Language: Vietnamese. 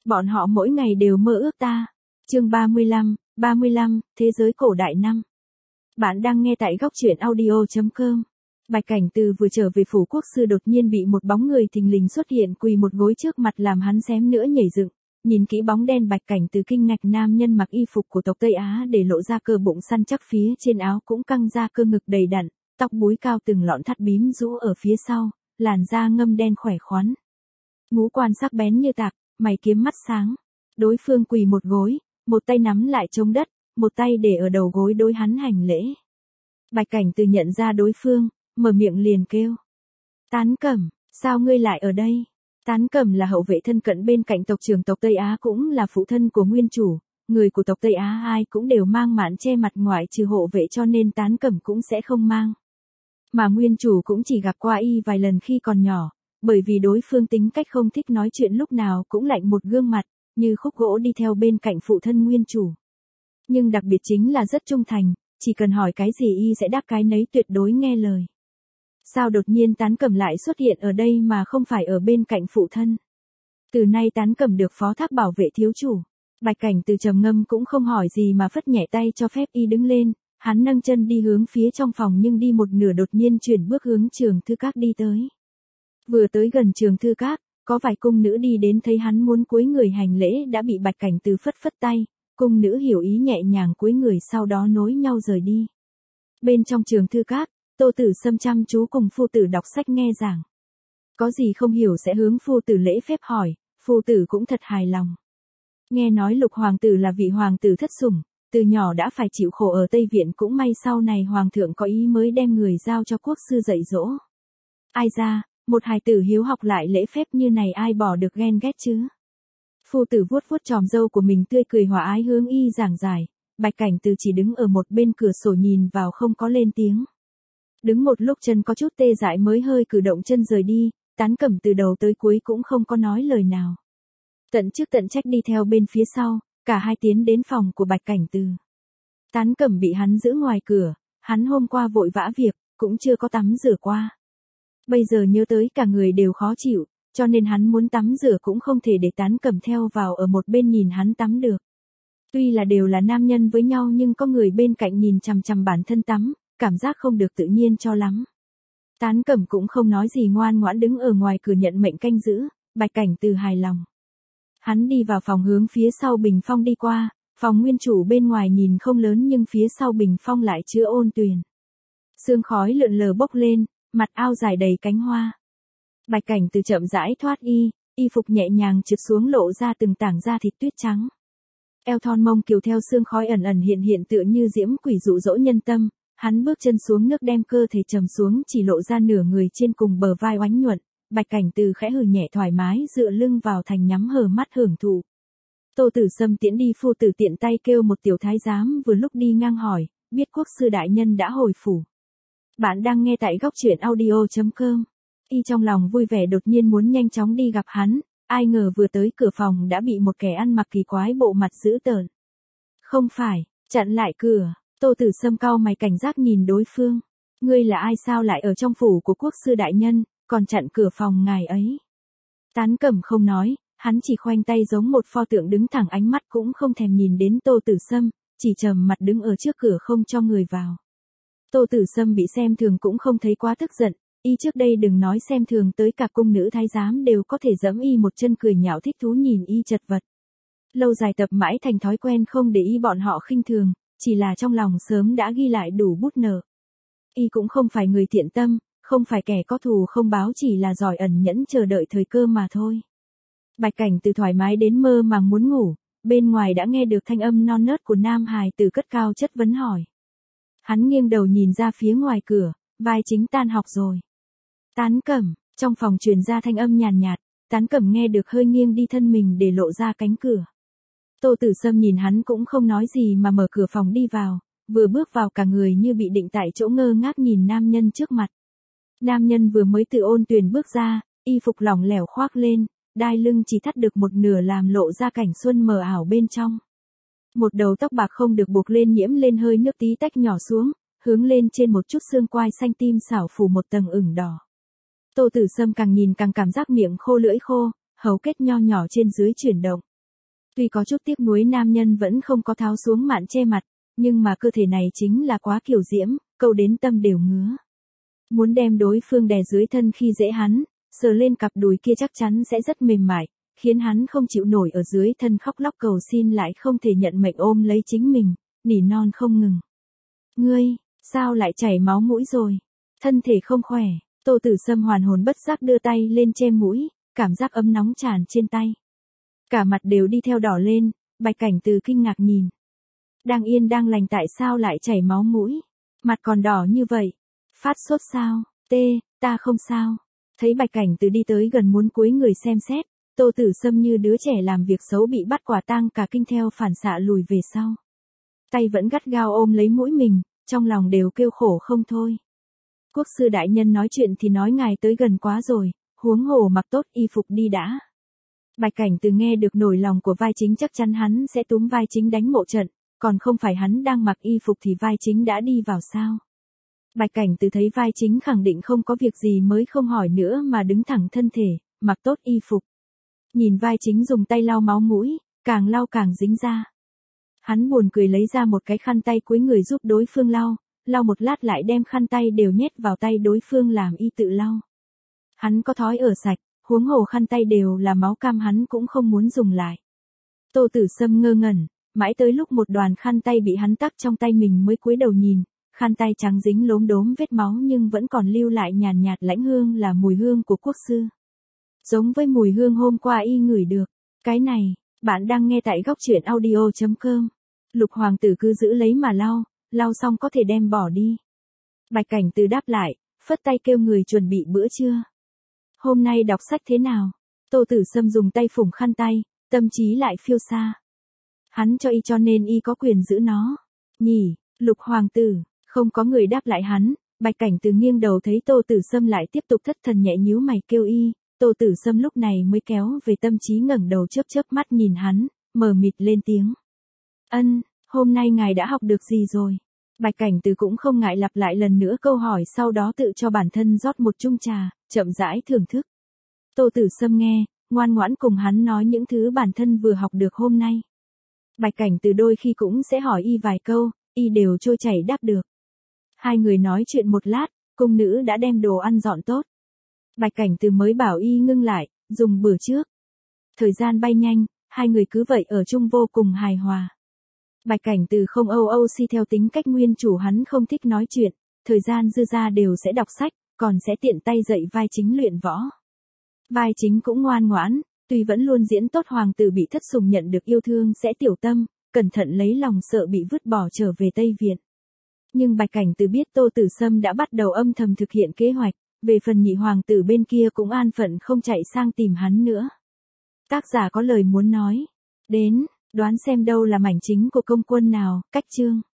Bọn họ mỗi ngày đều mơ ước ta. Chương 35, Thế giới cổ đại năm. Bạn đang nghe tại góc truyện audio.com. Bạch Cảnh Từ vừa trở về phủ quốc sư đột nhiên bị một bóng người thình lình xuất hiện quỳ một gối trước mặt làm hắn xém nữa nhảy dựng. Nhìn kỹ bóng đen Bạch Cảnh Từ kinh ngạc, nam nhân mặc y phục của tộc Tây Á để lộ ra cơ bụng săn chắc, phía trên áo cũng căng ra cơ ngực đầy đặn, tóc búi cao từng lọn thắt bím rũ ở phía sau, làn da ngâm đen khỏe khoắn. Ngũ quan sắc bén như tạc, mày kiếm mắt sáng. Đối phương quỳ một gối, một tay nắm lại chống đất, một tay để ở đầu gối đối hắn hành lễ. Bạch Cảnh Từ nhận ra đối phương, mở miệng liền kêu. Tán Cẩm, sao ngươi lại ở đây? Tán Cẩm là hậu vệ thân cận bên cạnh tộc trưởng tộc Tây Á, cũng là phụ thân của nguyên chủ. Người của tộc Tây Á ai cũng đều mang mãn che mặt ngoại trừ hộ vệ, cho nên Tán Cẩm cũng sẽ không mang. Mà nguyên chủ cũng chỉ gặp qua y vài lần khi còn nhỏ, bởi vì đối phương tính cách không thích nói chuyện, lúc nào cũng lạnh một gương mặt, như khúc gỗ đi theo bên cạnh phụ thân nguyên chủ. Nhưng đặc biệt chính là rất trung thành, chỉ cần hỏi cái gì y sẽ đáp cái nấy, tuyệt đối nghe lời. Sao đột nhiên Tán Cẩm lại xuất hiện ở đây mà không phải ở bên cạnh phụ thân? Từ nay Tán Cẩm được phó thác bảo vệ thiếu chủ. Bạch Cảnh Từ trầm ngâm cũng không hỏi gì mà phất nhẹ tay cho phép y đứng lên, hắn nâng chân đi hướng phía trong phòng, nhưng đi một nửa đột nhiên chuyển bước hướng Trường Thư Các đi tới. Vừa tới gần Trường Thư Các, có vài cung nữ đi đến, thấy hắn muốn cúi người hành lễ đã bị Bạch Cảnh Từ phất phất tay, cung nữ hiểu ý nhẹ nhàng cúi người, sau đó nối nhau rời đi. Bên trong Trường Thư Các, Tô Tử Sâm chăm chú cùng phu tử đọc sách nghe giảng. Có gì không hiểu sẽ hướng phu tử lễ phép hỏi, phu tử cũng thật hài lòng. Nghe nói Lục hoàng tử là vị hoàng tử thất sủng, từ nhỏ đã phải chịu khổ ở Tây Viện, cũng may sau này hoàng thượng có ý mới đem người giao cho quốc sư dạy dỗ. Ai ra, một hài tử hiếu học lại lễ phép như này ai bỏ được ghen ghét chứ? Phu tử vuốt vuốt chòm râu của mình, tươi cười hòa ái hướng y giảng giải. Bạch Cảnh Từ chỉ đứng ở một bên cửa sổ nhìn vào, không có lên tiếng. Đứng một lúc chân có chút tê dại mới hơi cử động chân rời đi. Tán Cẩm từ đầu tới cuối cũng không có nói lời nào. Tận chức tận trách đi theo bên phía sau, cả hai tiến đến phòng của Bạch Cảnh Từ. Tán Cẩm bị hắn giữ ngoài cửa, hắn hôm qua vội vã việc, cũng chưa có tắm rửa qua. Bây giờ nhớ tới cả người đều khó chịu, cho nên hắn muốn tắm rửa cũng không thể để Tán Cẩm theo vào ở một bên nhìn hắn tắm được. Tuy là đều là nam nhân với nhau, nhưng có người bên cạnh nhìn chằm chằm bản thân tắm, cảm giác không được tự nhiên cho lắm. Tán Cẩm cũng không nói gì, ngoan ngoãn đứng ở ngoài cửa nhận mệnh canh giữ. Bạch Cảnh Từ hài lòng. Hắn đi vào phòng hướng phía sau bình phong đi qua, phòng nguyên chủ bên ngoài nhìn không lớn nhưng phía sau bình phong lại chứa ôn tuyền. Sương khói lượn lờ bốc lên, mặt ao dài đầy cánh hoa. Bạch Cảnh Từ chậm rãi thoát y phục nhẹ nhàng trượt xuống lộ ra từng tảng da thịt tuyết trắng. Eo thon mông kiều theo sương khói ẩn ẩn hiện hiện tựa như diễm quỷ dụ dỗ nhân tâm. Hắn bước chân xuống nước đem cơ thể trầm xuống, chỉ lộ ra nửa người trên cùng bờ vai oánh nhuận. Bạch Cảnh Từ khẽ hừ nhẹ thoải mái dựa lưng vào thành, nhắm hờ mắt hưởng thụ. Tô Tử Sâm tiễn đi, phu tử tiện tay kêu một tiểu thái giám vừa lúc đi ngang hỏi, biết quốc sư đại nhân đã hồi phủ. Bạn đang nghe tại góc truyện audio.com. Y trong lòng vui vẻ đột nhiên muốn nhanh chóng đi gặp hắn, ai ngờ vừa tới cửa phòng đã bị một kẻ ăn mặc kỳ quái bộ mặt dữ tợn. Không phải, chặn lại cửa. Tô Tử Sâm cau mày cảnh giác nhìn đối phương. Ngươi là ai, sao lại ở trong phủ của quốc sư đại nhân, còn chặn cửa phòng ngài ấy? Tán Cẩm không nói, hắn chỉ khoanh tay giống một pho tượng đứng thẳng, ánh mắt cũng không thèm nhìn đến Tô Tử Sâm, chỉ trầm mặt đứng ở trước cửa không cho người vào. Tô Tử Sâm bị xem thường cũng không thấy quá tức giận, y trước đây đừng nói xem thường, tới cả cung nữ thái giám đều có thể giẫm y một chân cười nhạo thích thú nhìn y chật vật. Lâu dài tập mãi thành thói quen không để y bọn họ khinh thường. Chỉ là trong lòng sớm đã ghi lại đủ bút nợ. Y cũng không phải người thiện tâm, không phải kẻ có thù không báo, chỉ là giỏi ẩn nhẫn chờ đợi thời cơ mà thôi. Bạch Cảnh Từ thoải mái đến mơ màng muốn ngủ, bên ngoài đã nghe được thanh âm non nớt của nam hài tử cất cao chất vấn hỏi. Hắn nghiêng đầu nhìn ra phía ngoài cửa, vai chính tan học rồi. Tán Cẩm, trong phòng truyền ra thanh âm nhàn nhạt, Tán Cẩm nghe được hơi nghiêng đi thân mình để lộ ra cánh cửa. Tô Tử Sâm nhìn hắn cũng không nói gì mà mở cửa phòng đi vào, vừa bước vào cả người như bị định tại chỗ, ngơ ngác nhìn nam nhân trước mặt. Nam nhân vừa mới từ ôn tuyền bước ra, y phục lỏng lẻo khoác lên, đai lưng chỉ thắt được một nửa làm lộ ra cảnh xuân mờ ảo bên trong. Một đầu tóc bạc không được buộc lên nhiễm lên hơi nước tí tách nhỏ xuống, hướng lên trên một chút xương quai xanh tim xảo phủ một tầng ửng đỏ. Tô Tử Sâm càng nhìn càng cảm giác miệng khô lưỡi khô, hầu kết nho nhỏ trên dưới chuyển động. Tuy có chút tiếc nuối nam nhân vẫn không có tháo xuống mạn che mặt, nhưng mà cơ thể này chính là quá kiều diễm, câu đến tâm đều ngứa. Muốn đem đối phương đè dưới thân khi dễ hắn, sờ lên cặp đùi kia chắc chắn sẽ rất mềm mại, khiến hắn không chịu nổi ở dưới thân khóc lóc cầu xin lại không thể nhận mệnh ôm lấy chính mình, nỉ non không ngừng. Ngươi, sao lại chảy máu mũi rồi? Thân thể không khỏe, Tô Tử Sâm hoàn hồn bất giác đưa tay lên che mũi, cảm giác ấm nóng tràn trên tay. Cả mặt đều đi theo đỏ lên, Bạch Cảnh Từ kinh ngạc nhìn. Đang yên đang lành tại sao lại chảy máu mũi? Mặt còn đỏ như vậy. Phát sốt sao? Ta không sao. Thấy Bạch Cảnh Từ đi tới gần muốn cúi người xem xét, Tô Tử Sâm như đứa trẻ làm việc xấu bị bắt quả tang cả kinh theo phản xạ lùi về sau. Tay vẫn gắt gao ôm lấy mũi mình, trong lòng đều kêu khổ không thôi. Quốc sư đại nhân nói chuyện thì nói ngài tới gần quá rồi, huống hồ mặc tốt y phục đi đã. Bạch Cảnh Từ nghe được nỗi lòng của vai chính chắc chắn hắn sẽ túm vai chính đánh mộ trận, còn không phải hắn đang mặc y phục thì vai chính đã đi vào sao. Bạch Cảnh Từ thấy vai chính khẳng định không có việc gì mới không hỏi nữa mà đứng thẳng thân thể, mặc tốt y phục. Nhìn vai chính dùng tay lau máu mũi, càng lau càng dính ra. Hắn buồn cười lấy ra một cái khăn tay cúi người giúp đối phương lau một lát lại đem khăn tay đều nhét vào tay đối phương làm y tự lau. Hắn có thói ở sạch, huống hồ khăn tay đều là máu cam hắn cũng không muốn dùng lại. Tô Tử Sâm ngơ ngẩn, mãi tới lúc một đoàn khăn tay bị hắn tắc trong tay mình mới cúi đầu nhìn, khăn tay trắng dính lốm đốm vết máu nhưng vẫn còn lưu lại nhàn nhạt lãnh hương là mùi hương của quốc sư. Giống với mùi hương hôm qua y ngửi được. Cái này, bạn đang nghe tại góc truyện audio.com. Lục hoàng tử cứ giữ lấy mà lau xong có thể đem bỏ đi. Bạch Cảnh Từ đáp lại, phất tay kêu người chuẩn bị bữa trưa. Hôm nay đọc sách thế nào? Tô Tử Sâm dùng tay phủng khăn tay, tâm trí lại phiêu xa. Hắn cho y cho nên y có quyền giữ nó. Nhỉ, Lục hoàng tử, không có người đáp lại hắn, Bạch Cảnh Từ nghiêng đầu thấy Tô Tử Sâm lại tiếp tục thất thần nhẹ nhíu mày kêu y, Tô Tử Sâm lúc này mới kéo về tâm trí ngẩng đầu chớp mắt nhìn hắn, mờ mịt lên tiếng. Hôm nay ngài đã học được gì rồi? Bạch Cảnh Từ cũng không ngại lặp lại lần nữa câu hỏi sau đó tự cho bản thân rót một chung trà, chậm rãi thưởng thức. Tô Tử Sâm nghe, ngoan ngoãn cùng hắn nói những thứ bản thân vừa học được hôm nay. Bạch Cảnh Từ đôi khi cũng sẽ hỏi y vài câu, y đều trôi chảy đáp được. Hai người nói chuyện một lát, cung nữ đã đem đồ ăn dọn tốt. Bạch Cảnh Từ mới bảo y ngưng lại, dùng bữa trước. Thời gian bay nhanh, hai người cứ vậy ở chung vô cùng hài hòa. Bạch Cảnh Từ không âu si theo tính cách nguyên chủ hắn không thích nói chuyện, thời gian dư ra đều sẽ đọc sách, còn sẽ tiện tay dạy vai chính luyện võ. Vai chính cũng ngoan ngoãn, tuy vẫn luôn diễn tốt hoàng tử bị thất sủng nhận được yêu thương sẽ tiểu tâm, cẩn thận lấy lòng sợ bị vứt bỏ trở về Tây Viện. Nhưng Bạch Cảnh Từ biết Tô Tử Sâm đã bắt đầu âm thầm thực hiện kế hoạch, về phần nhị hoàng tử bên kia cũng an phận không chạy sang tìm hắn nữa. Tác giả có lời muốn nói. Đến, đoán xem đâu là mảnh chính của công quân nào, cách chương.